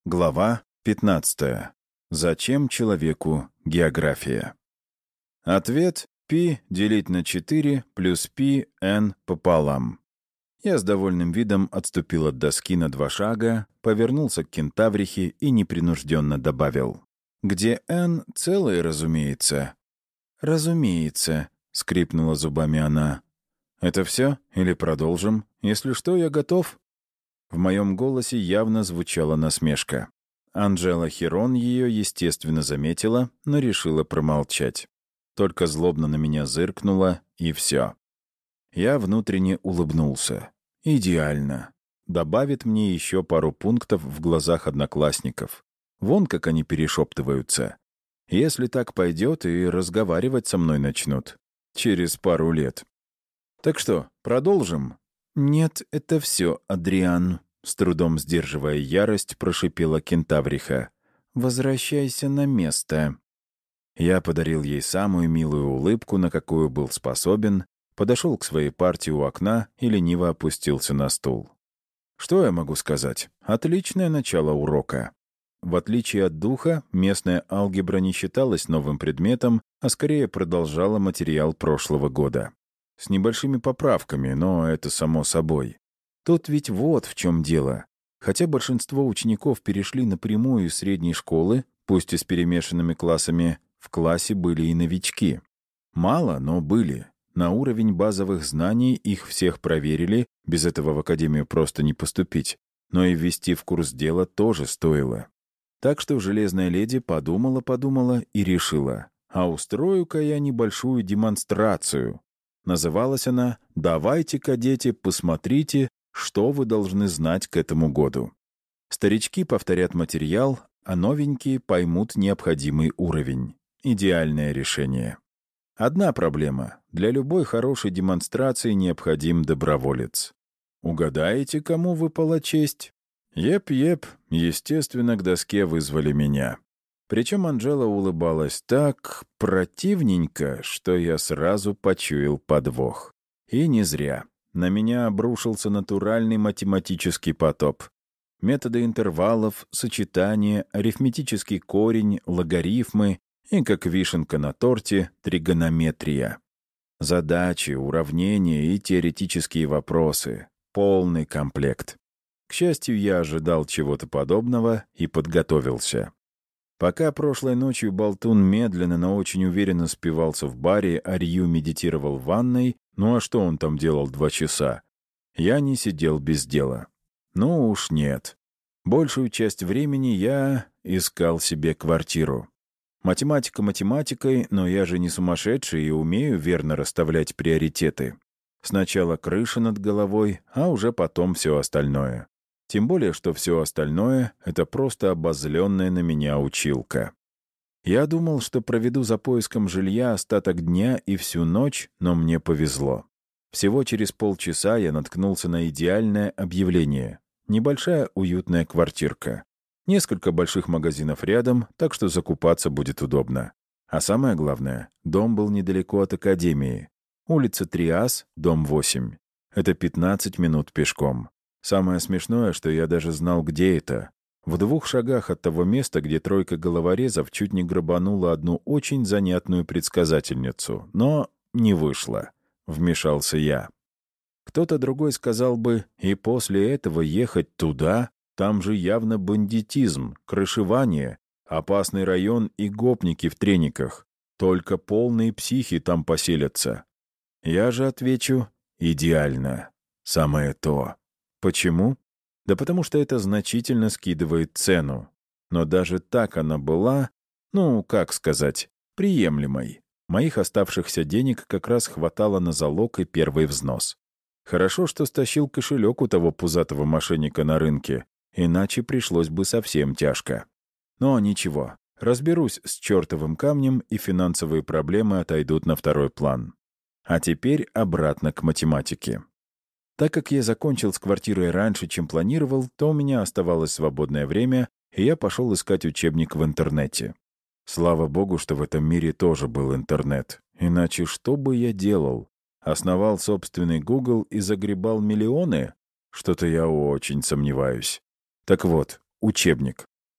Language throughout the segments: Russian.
Глава 15. Зачем человеку география? Ответ π делить на 4 плюс π n пополам. Я с довольным видом отступил от доски на 2 шага, повернулся к кентаврихе и непринужденно добавил. «Где n целое, разумеется». «Разумеется», — скрипнула зубами она. «Это все? Или продолжим? Если что, я готов». В моем голосе явно звучала насмешка. Анжела Херон ее, естественно, заметила, но решила промолчать. Только злобно на меня зыркнула, и все. Я внутренне улыбнулся. Идеально. Добавит мне еще пару пунктов в глазах одноклассников. Вон как они перешептываются. Если так пойдет, и разговаривать со мной начнут. Через пару лет. Так что, продолжим? «Нет, это все, Адриан», — с трудом сдерживая ярость, прошипела кентавриха. «Возвращайся на место». Я подарил ей самую милую улыбку, на какую был способен, подошел к своей партии у окна и лениво опустился на стул. Что я могу сказать? Отличное начало урока. В отличие от духа, местная алгебра не считалась новым предметом, а скорее продолжала материал прошлого года. С небольшими поправками, но это само собой. Тут ведь вот в чем дело. Хотя большинство учеников перешли напрямую из средней школы, пусть и с перемешанными классами, в классе были и новички. Мало, но были. На уровень базовых знаний их всех проверили, без этого в академию просто не поступить. Но и ввести в курс дела тоже стоило. Так что железная леди подумала и решила. А устрою-ка я небольшую демонстрацию. Называлась она «Давайте-ка, дети, посмотрите, что вы должны знать к этому году». Старички повторят материал, а новенькие поймут необходимый уровень. Идеальное решение. Одна проблема. Для любой хорошей демонстрации необходим доброволец. Угадаете, кому выпала честь? Еп, естественно, к доске вызвали меня. Причем Анжела улыбалась так противненько, что я сразу почуял подвох. И не зря. На меня обрушился натуральный математический потоп. Методы интервалов, сочетания, арифметический корень, логарифмы и, как вишенка на торте, тригонометрия. Задачи, уравнения и теоретические вопросы. Полный комплект. К счастью, я ожидал чего-то подобного и подготовился. Пока прошлой ночью болтун медленно, но очень уверенно спивался в баре, а Рью медитировал в ванной, ну а что он там делал 2 часа? Я не сидел без дела. Ну уж нет. Большую часть времени я искал себе квартиру. Математика математикой, но я же не сумасшедший и умею верно расставлять приоритеты. Сначала крыша над головой, а уже потом все остальное. Тем более, что все остальное — это просто обозленная на меня училка. Я думал, что проведу за поиском жилья остаток дня и всю ночь, но мне повезло. Всего через полчаса я наткнулся на идеальное объявление. Небольшая уютная квартирка. Несколько больших магазинов рядом, так что закупаться будет удобно. А самое главное, дом был недалеко от академии. Улица Триас, дом 8. Это 15 минут пешком. Самое смешное, что я даже знал, где это. В 2 шагах от того места, где тройка головорезов чуть не грабанула одну очень занятную предсказательницу. Но не вышло. Вмешался я. Кто-то другой сказал бы, и после этого ехать туда, там же явно бандитизм, крышевание, опасный район и гопники в трениках. Только полные психи там поселятся. Я же отвечу, идеально. Самое то. Почему? Да потому что это значительно скидывает цену. Но даже так она была, ну, как сказать, приемлемой. Моих оставшихся денег как раз хватало на залог и первый взнос. Хорошо, что стащил кошелек у того пузатого мошенника на рынке, иначе пришлось бы совсем тяжко. Но ничего, разберусь с чертовым камнем, и финансовые проблемы отойдут на второй план. А теперь обратно к математике. Так как я закончил с квартирой раньше, чем планировал, то у меня оставалось свободное время, и я пошел искать учебник в интернете. Слава богу, что в этом мире тоже был интернет. Иначе что бы я делал? Основал собственный Google и загребал миллионы? Что-то я очень сомневаюсь. Так вот, учебник.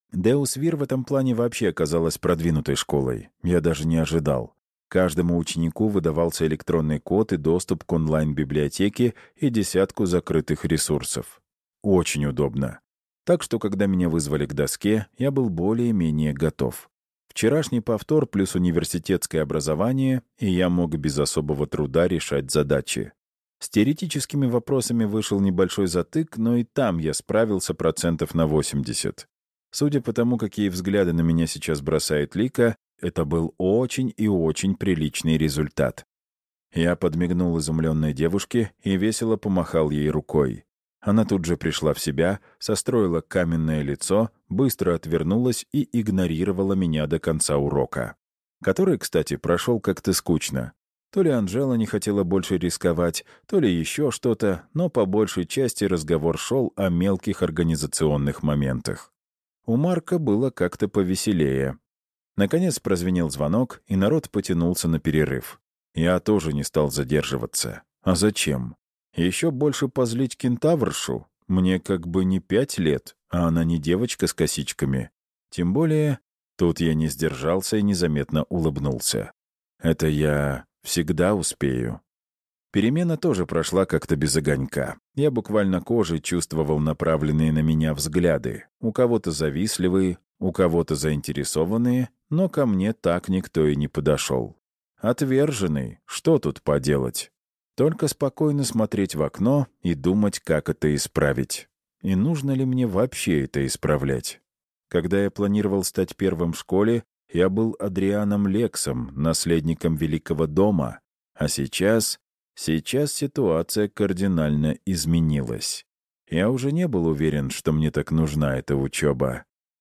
Деус Вир в этом плане вообще оказалась продвинутой школой. Я даже не ожидал. Каждому ученику выдавался электронный код и доступ к онлайн-библиотеке и десятку закрытых ресурсов. Очень удобно. Так что, когда меня вызвали к доске, я был более-менее готов. Вчерашний повтор плюс университетское образование, и я мог без особого труда решать задачи. С теоретическими вопросами вышел небольшой затык, но и там я справился процентов на 80. Судя по тому, какие взгляды на меня сейчас бросает Лика, это был очень и очень приличный результат. Я подмигнул изумленной девушке и весело помахал ей рукой. Она тут же пришла в себя, состроила каменное лицо, быстро отвернулась и игнорировала меня до конца урока. Который, кстати, прошел как-то скучно. То ли Анжела не хотела больше рисковать, то ли еще что-то, но по большей части разговор шел о мелких организационных моментах. У Марка было как-то повеселее. Наконец прозвенел звонок, и народ потянулся на перерыв. Я тоже не стал задерживаться. А зачем? Еще больше позлить кентавршу? Мне как бы не 5 лет, а она не девочка с косичками. Тем более, тут я не сдержался и незаметно улыбнулся. Это я всегда успею. Перемена тоже прошла как-то без огонька. Я буквально кожей чувствовал направленные на меня взгляды. У кого-то завистливые, у кого-то заинтересованные, но ко мне так никто и не подошел. Отверженный, что тут поделать? Только спокойно смотреть в окно и думать, как это исправить. И нужно ли мне вообще это исправлять? Когда я планировал стать первым в школе, я был Адрианом Лексом, наследником Великого дома. А сейчас ситуация кардинально изменилась. Я уже не был уверен, что мне так нужна эта учеба.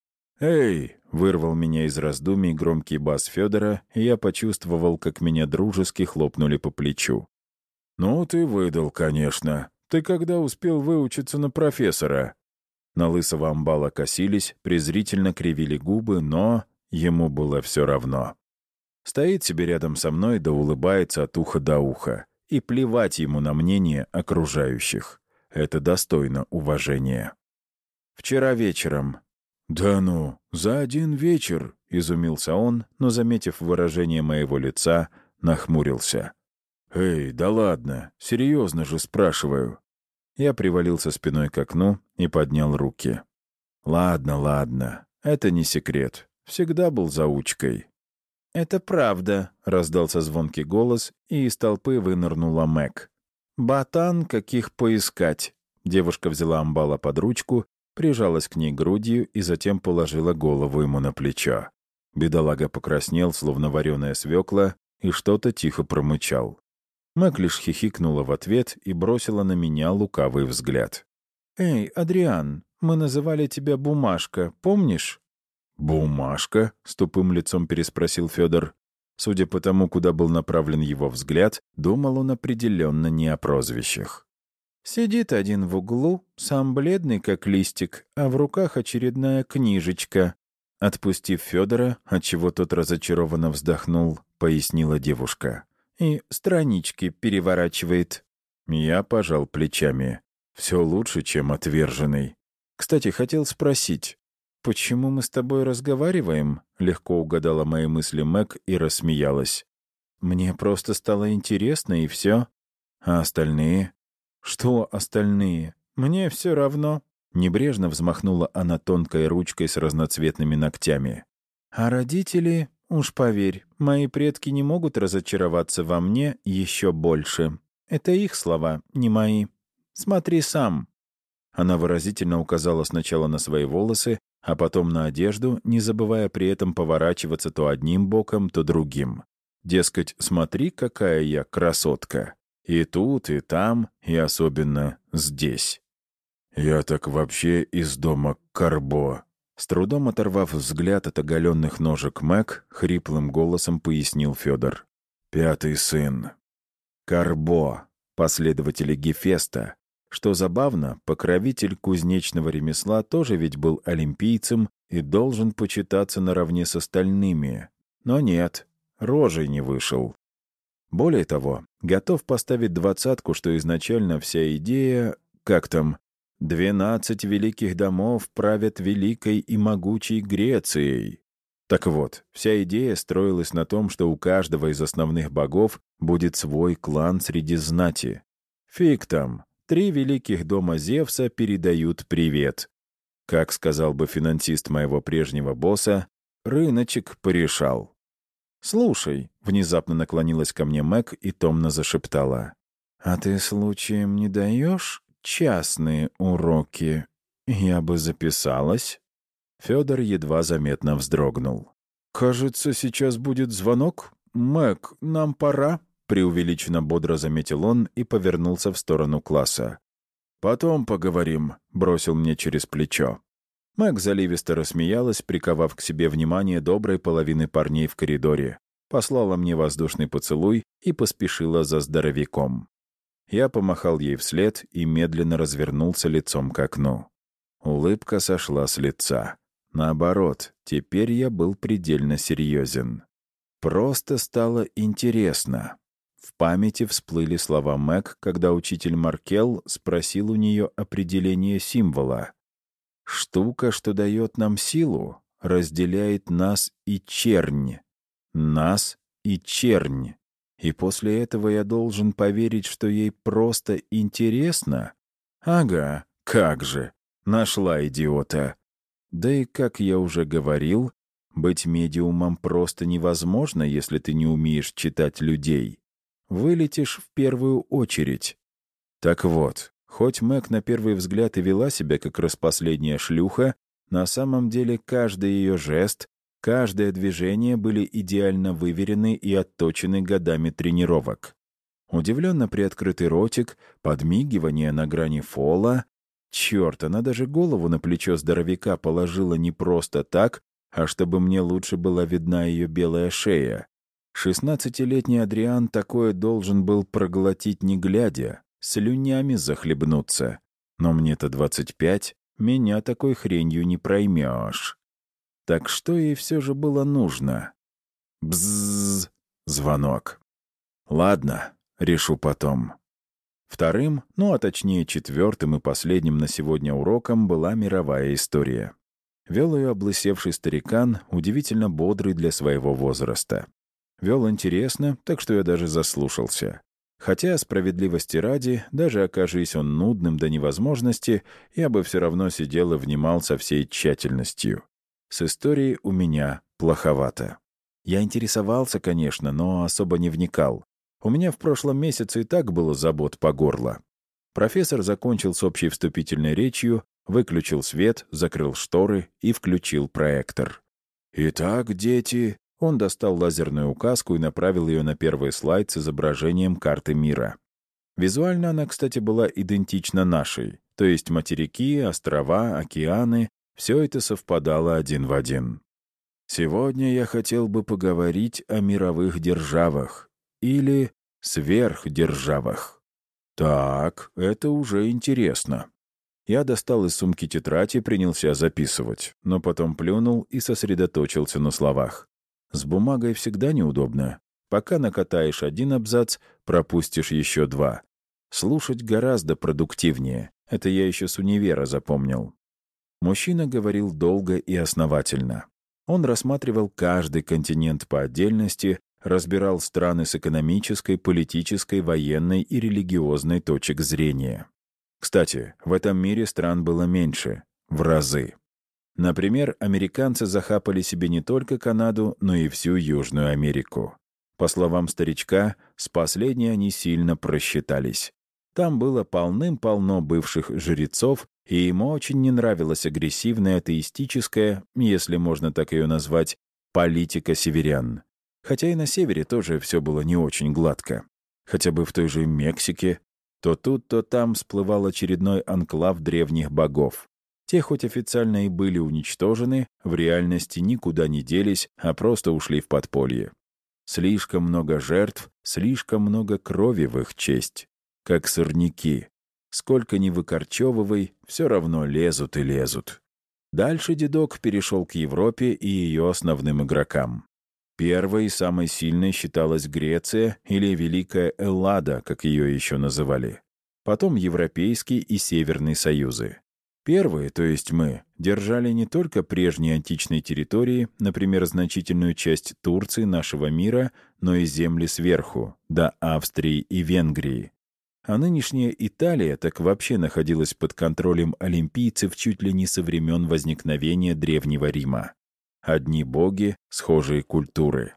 «Эй!» — вырвал меня из раздумий громкий бас Федора, и я почувствовал, как меня дружески хлопнули по плечу. «Ну, ты выдал, конечно. Ты когда успел выучиться на профессора?» На лысого амбала косились, презрительно кривили губы, но ему было все равно. Стоит себе рядом со мной да улыбается от уха до уха. И плевать ему на мнение окружающих. Это достойно уважения. «Вчера вечером». «Да ну, за один вечер», — изумился он, но, заметив выражение моего лица, нахмурился. «Эй, да ладно, серьезно же спрашиваю». Я привалился спиной к окну и поднял руки. «Ладно, ладно, это не секрет. Всегда был заучкой». «Это правда», — раздался звонкий голос, и из толпы вынырнула Мэг. «Ботан, каких поискать?» Девушка взяла амбала под ручку, прижалась к ней грудью и затем положила голову ему на плечо. Бедолага покраснел, словно вареная свекла, и что-то тихо промычал. Мэг лишь хихикнула в ответ и бросила на меня лукавый взгляд. «Эй, Адриан, мы называли тебя Бумажка, помнишь?» «Бумажка?» — с тупым лицом переспросил Федор. Судя по тому, куда был направлен его взгляд, думал он определенно не о прозвищах. «Сидит один в углу, сам бледный, как листик, а в руках очередная книжечка». Отпустив Федора, отчего тот разочарованно вздохнул, пояснила девушка. «И странички переворачивает». Я пожал плечами. «Все лучше, чем отверженный. Кстати, хотел спросить, почему мы с тобой разговариваем?» Легко угадала мои мысли Мэг и рассмеялась. «Мне просто стало интересно, и все. А остальные?» «Что остальные? Мне все равно». Небрежно взмахнула она тонкой ручкой с разноцветными ногтями. «А родители, уж поверь, мои предки не могут разочароваться во мне еще больше. Это их слова, не мои. Смотри сам». Она выразительно указала сначала на свои волосы, а потом на одежду, не забывая при этом поворачиваться то одним боком, то другим. Дескать, смотри, какая я красотка. И тут, и там, и особенно здесь. «Я так вообще из дома Карбо». С трудом оторвав взгляд от оголенных ножек Мэг, хриплым голосом пояснил Федор. «5-й сын. Карбо, последователи Гефеста. Что забавно, покровитель кузнечного ремесла тоже ведь был олимпийцем и должен почитаться наравне с остальными. Но нет, рожей не вышел. Более того, готов поставить 20, что изначально вся идея, как там, 12 великих домов правят великой и могучей Грецией. Так вот, вся идея строилась на том, что у каждого из основных богов будет свой клан среди знати. Фиг там, 3 великих дома Зевса передают привет. Как сказал бы финансист моего прежнего босса, рыночек порешал. «Слушай», — внезапно наклонилась ко мне Мэг и томно зашептала, «а ты случаем не даешь частные уроки? Я бы записалась». Федор едва заметно вздрогнул. «Кажется, сейчас будет звонок. Мэг, нам пора», — преувеличенно бодро заметил он и повернулся в сторону класса. «Потом поговорим», — бросил мне через плечо. Мэг заливисто рассмеялась, приковав к себе внимание доброй половины парней в коридоре, послала мне воздушный поцелуй и поспешила за здоровяком. Я помахал ей вслед и медленно развернулся лицом к окну. Улыбка сошла с лица. Наоборот, теперь я был предельно серьезен. Просто стало интересно. В памяти всплыли слова Мэг, когда учитель Маркел спросил у нее определение символа. «Штука, что дает нам силу, разделяет нас и чернь. Нас и чернь. И после этого я должен поверить, что ей просто интересно? Ага, как же. Нашла идиота. Да и, как я уже говорил, быть медиумом просто невозможно, если ты не умеешь читать людей. Вылетишь в первую очередь. Так вот, хоть Мэг на первый взгляд и вела себя как распоследняя шлюха, на самом деле каждый ее жест, каждое движение были идеально выверены и отточены годами тренировок. Удивленно приоткрытый ротик, подмигивание на грани фола. Черт, она даже голову на плечо здоровяка положила не просто так, а чтобы мне лучше была видна ее белая шея. 16-летний Адриан такое должен был проглотить не глядя, слюнями захлебнуться. Но мне-то 25, меня такой хренью не проймешь. Так что ей все же было нужно? Бззз, звонок. Ладно, решу потом. Вторым, а точнее 4-м и последним на сегодня уроком была мировая история. Вел ее облысевший старикан, удивительно бодрый для своего возраста. Вел интересно, так что я даже заслушался. Хотя, справедливости ради, даже окажись он нудным до невозможности, я бы все равно сидел и внимал со всей тщательностью. С историей у меня плоховато. Я интересовался, конечно, но особо не вникал. У меня в прошлом месяце и так было забот по горло. Профессор закончил с общей вступительной речью, выключил свет, закрыл шторы и включил проектор. «Итак, дети...» Он достал лазерную указку и направил ее на первый слайд с изображением карты мира. Визуально она, кстати, была идентична нашей, то есть материки, острова, океаны — все это совпадало один в один. «Сегодня я хотел бы поговорить о мировых державах или сверхдержавах». Так, это уже интересно. Я достал из сумки тетрадь и принялся записывать, но потом плюнул и сосредоточился на словах. С бумагой всегда неудобно. Пока накатаешь один абзац, пропустишь еще 2. Слушать гораздо продуктивнее. Это я еще с универа запомнил. Мужчина говорил долго и основательно. Он рассматривал каждый континент по отдельности, разбирал страны с экономической, политической, военной и религиозной точек зрения. Кстати, в этом мире стран было меньше, в разы. Например, американцы захапали себе не только Канаду, но и всю Южную Америку. По словам старичка, с последней они сильно просчитались. Там было полным-полно бывших жрецов, и ему очень не нравилась агрессивная атеистическая, если можно так ее назвать, политика северян. Хотя и на севере тоже все было не очень гладко. Хотя бы в той же Мексике. То тут, то там всплывал очередной анклав древних богов. Те хоть официально и были уничтожены, в реальности никуда не делись, а просто ушли в подполье. Слишком много жертв, слишком много крови в их честь. Как сорняки. Сколько ни выкорчевывай, все равно лезут и лезут. Дальше дедок перешел к Европе и ее основным игрокам. Первой и самой сильной считалась Греция или Великая Эллада, как ее еще называли. потом Европейский и Северный союзы. Первые, то есть мы, держали не только прежние античные территории, например, значительную часть Турции, нашего мира, но и земли сверху, до Австрии и Венгрии. А нынешняя Италия так вообще находилась под контролем олимпийцев чуть ли не со времен возникновения Древнего Рима. Одни боги, схожие культуры.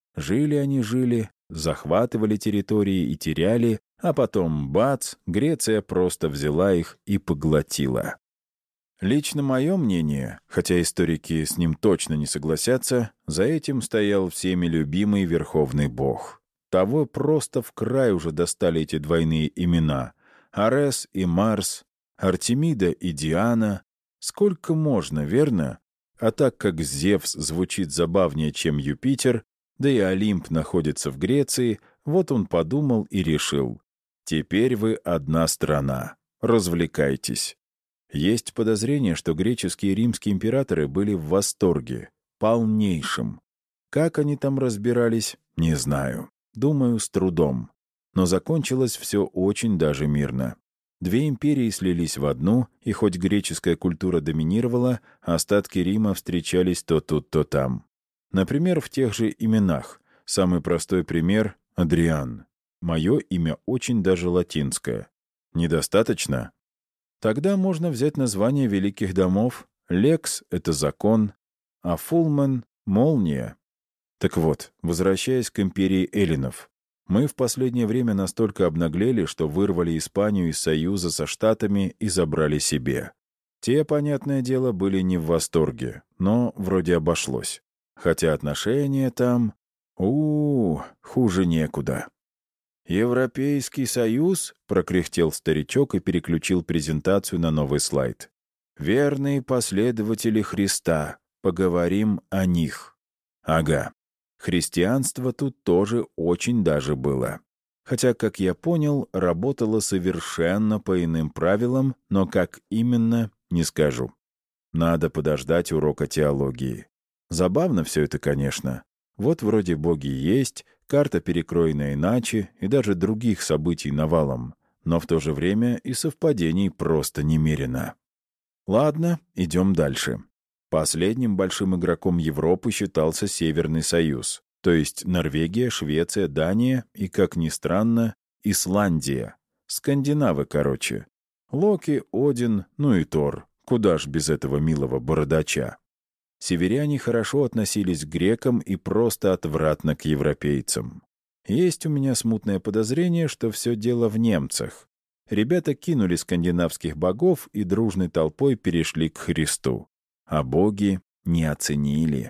Жили, захватывали территории и теряли, а потом, бац, Греция просто взяла их и поглотила. Лично мое мнение, хотя историки с ним точно не согласятся, за этим стоял всеми любимый Верховный Бог. Того просто в край уже достали эти двойные имена. Арес и Марс, Артемида и Диана. Сколько можно, верно? А так как Зевс звучит забавнее, чем Юпитер, да и Олимп находится в Греции, вот он подумал и решил. Теперь вы одна страна. Развлекайтесь. Есть подозрение, что греческие и римские императоры были в восторге, полнейшем. Как они там разбирались, не знаю. Думаю, с трудом. Но закончилось все очень даже мирно. Две империи слились в одну, и хоть греческая культура доминировала, остатки Рима встречались то тут, то там. Например, в тех же именах. Самый простой пример — Адриан. Мое имя очень даже латинское. Недостаточно? Тогда можно взять название великих домов. Лекс — это закон, а Фулмен — молния. Так вот, возвращаясь к империи эллинов, мы в последнее время настолько обнаглели, что вырвали Испанию из союза со Штатами и забрали себе. Те, понятное дело, были не в восторге, но вроде обошлось. Хотя отношения там... хуже некуда. «Европейский союз?» — прокряхтел старичок и переключил презентацию на новый слайд. «Верные последователи Христа. Поговорим о них». Ага. Христианство тут тоже очень даже было. Хотя, как я понял, работало совершенно по иным правилам, но как именно, не скажу. Надо подождать урока теологии. Забавно все это, конечно. Вот вроде боги есть, карта перекроена иначе, и даже других событий навалом. Но в то же время и совпадений просто немерено. Ладно, идем дальше. Последним большим игроком Европы считался Северный союз, то есть Норвегия, Швеция, Дания и, как ни странно, Исландия. Скандинавы, короче. Локи, Один, ну и Тор. Куда ж без этого милого бородача? Северяне хорошо относились к грекам и просто отвратно к европейцам. Есть у меня смутное подозрение, что все дело в немцах. Ребята кинули скандинавских богов и дружной толпой перешли к Христу. А боги не оценили.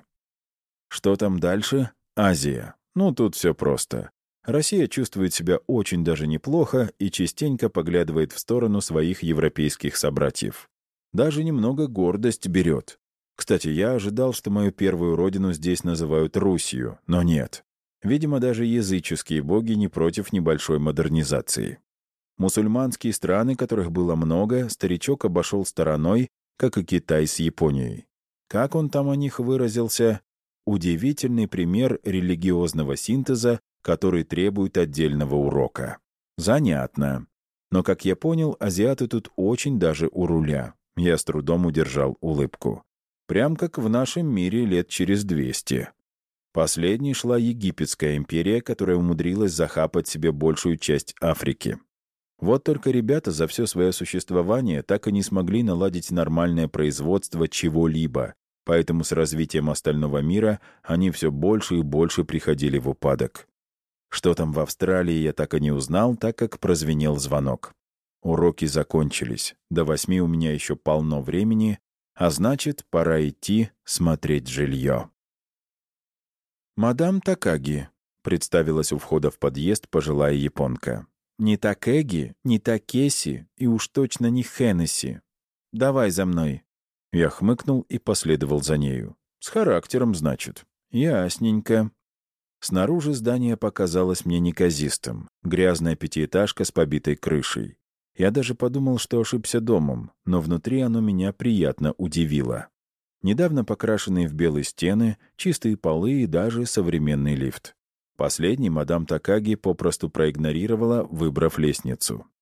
Что там дальше? Азия. Ну, тут все просто. Россия чувствует себя очень даже неплохо и частенько поглядывает в сторону своих европейских собратьев. Даже немного гордость берет. Кстати, я ожидал, что мою первую родину здесь называют Русью, но нет. Видимо, даже языческие боги не против небольшой модернизации. Мусульманские страны, которых было много, старичок обошел стороной, как и Китай с Японией. Как он там о них выразился? Удивительный пример религиозного синтеза, который требует отдельного урока. Занятно. Но, как я понял, азиаты тут очень даже у руля. Я с трудом удержал улыбку. Прям как в нашем мире лет через 200. Последней шла Египетская империя, которая умудрилась захапать себе большую часть Африки. Вот только ребята за все свое существование так и не смогли наладить нормальное производство чего-либо, поэтому с развитием остального мира они все больше и больше приходили в упадок. Что там в Австралии, я так и не узнал, так как прозвенел звонок. Уроки закончились. До 8 у меня еще полно времени, а значит, пора идти смотреть жилье. «Мадам Такаги», — представилась у входа в подъезд пожилая японка. «Не Такеги, не Такеси и уж точно не Хеннесси. Давай за мной». Я хмыкнул и последовал за нею. «С характером, значит». «Ясненько». Снаружи здание показалось мне неказистым. Грязная пятиэтажка с побитой крышей. Я даже подумал, что ошибся домом, но внутри оно меня приятно удивило. Недавно покрашенные в белые стены, чистые полы и даже современный лифт. Последний мадам Такаги попросту проигнорировала, выбрав лестницу.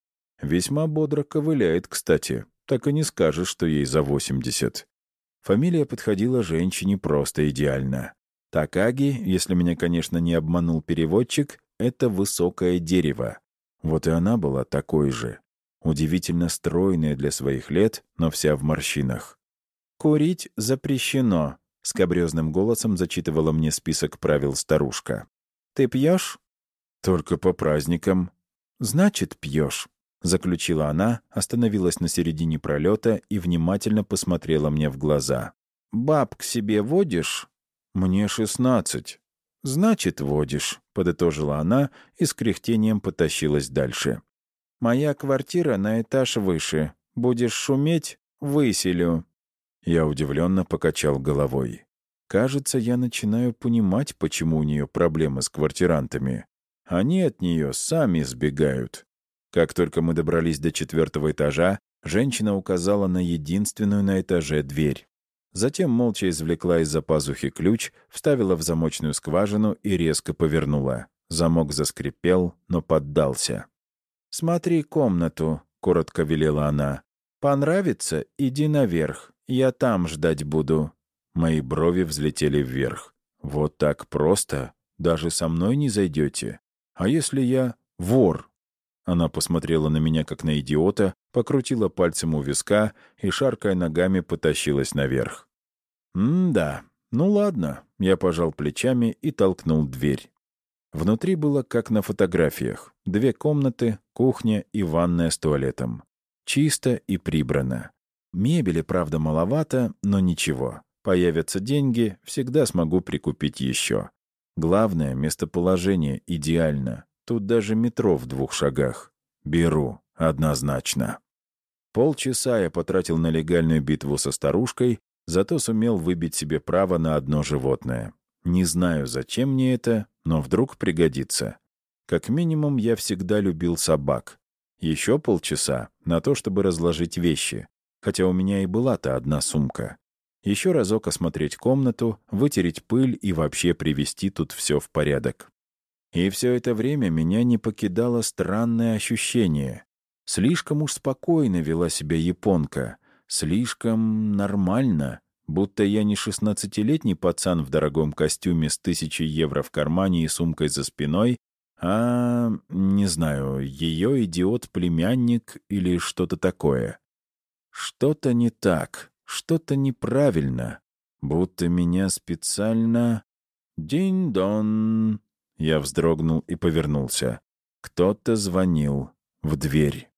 Весьма бодро ковыляет, кстати. Так и не скажешь, что ей за 80. Фамилия подходила женщине просто идеально. Такаги, если меня, конечно, не обманул переводчик, это высокое дерево. Вот и она была такой же. Удивительно стройная для своих лет, но вся в морщинах. «Курить запрещено», — скабрёзным голосом зачитывала мне список правил старушка. «Ты пьешь?» «Только по праздникам». «Значит, пьешь», — заключила она, остановилась на середине пролета и внимательно посмотрела мне в глаза. «Баб к себе водишь?» «Мне 16». «Значит, водишь», — подытожила она и с кряхтением потащилась дальше. «Моя квартира на этаж выше. Будешь шуметь — выселю». Я удивленно покачал головой. Кажется, я начинаю понимать, почему у нее проблемы с квартирантами. Они от нее сами сбегают. Как только мы добрались до 4-го этажа, женщина указала на единственную на этаже дверь. Затем молча извлекла из-за пазухи ключ, вставила в замочную скважину и резко повернула. Замок заскрипел, но поддался. «Смотри комнату», — коротко велела она. «Понравится? Иди наверх. Я там ждать буду». Мои брови взлетели вверх. «Вот так просто? Даже со мной не зайдете? А если я вор?» Она посмотрела на меня, как на идиота, покрутила пальцем у виска и, шаркая ногами, потащилась наверх. «М-да. Ну ладно». Я пожал плечами и толкнул дверь. Внутри было как на фотографиях. 2 комнаты, кухня и ванная с туалетом. Чисто и прибрано. Мебели, правда, маловато, но ничего. Появятся деньги, всегда смогу прикупить еще. Главное, местоположение идеально. Тут даже метро в 2 шагах. Беру, однозначно. Полчаса я потратил на легальную битву со старушкой, зато сумел выбить себе право на одно животное. Не знаю, зачем мне это, но вдруг пригодится. Как минимум, я всегда любил собак. Еще полчаса на то, чтобы разложить вещи. Хотя у меня и была-то одна сумка. Еще разок осмотреть комнату, вытереть пыль и вообще привести тут все в порядок. И все это время меня не покидало странное ощущение. Слишком уж спокойно вела себя японка. Слишком нормально. Будто я не 16-летний пацан в дорогом костюме с 1000 евро в кармане и сумкой за спиной, а, не знаю, ее идиот-племянник или что-то такое. Что-то не так, что-то неправильно. Будто меня специально... Динь-дон! Я вздрогнул и повернулся. Кто-то звонил в дверь.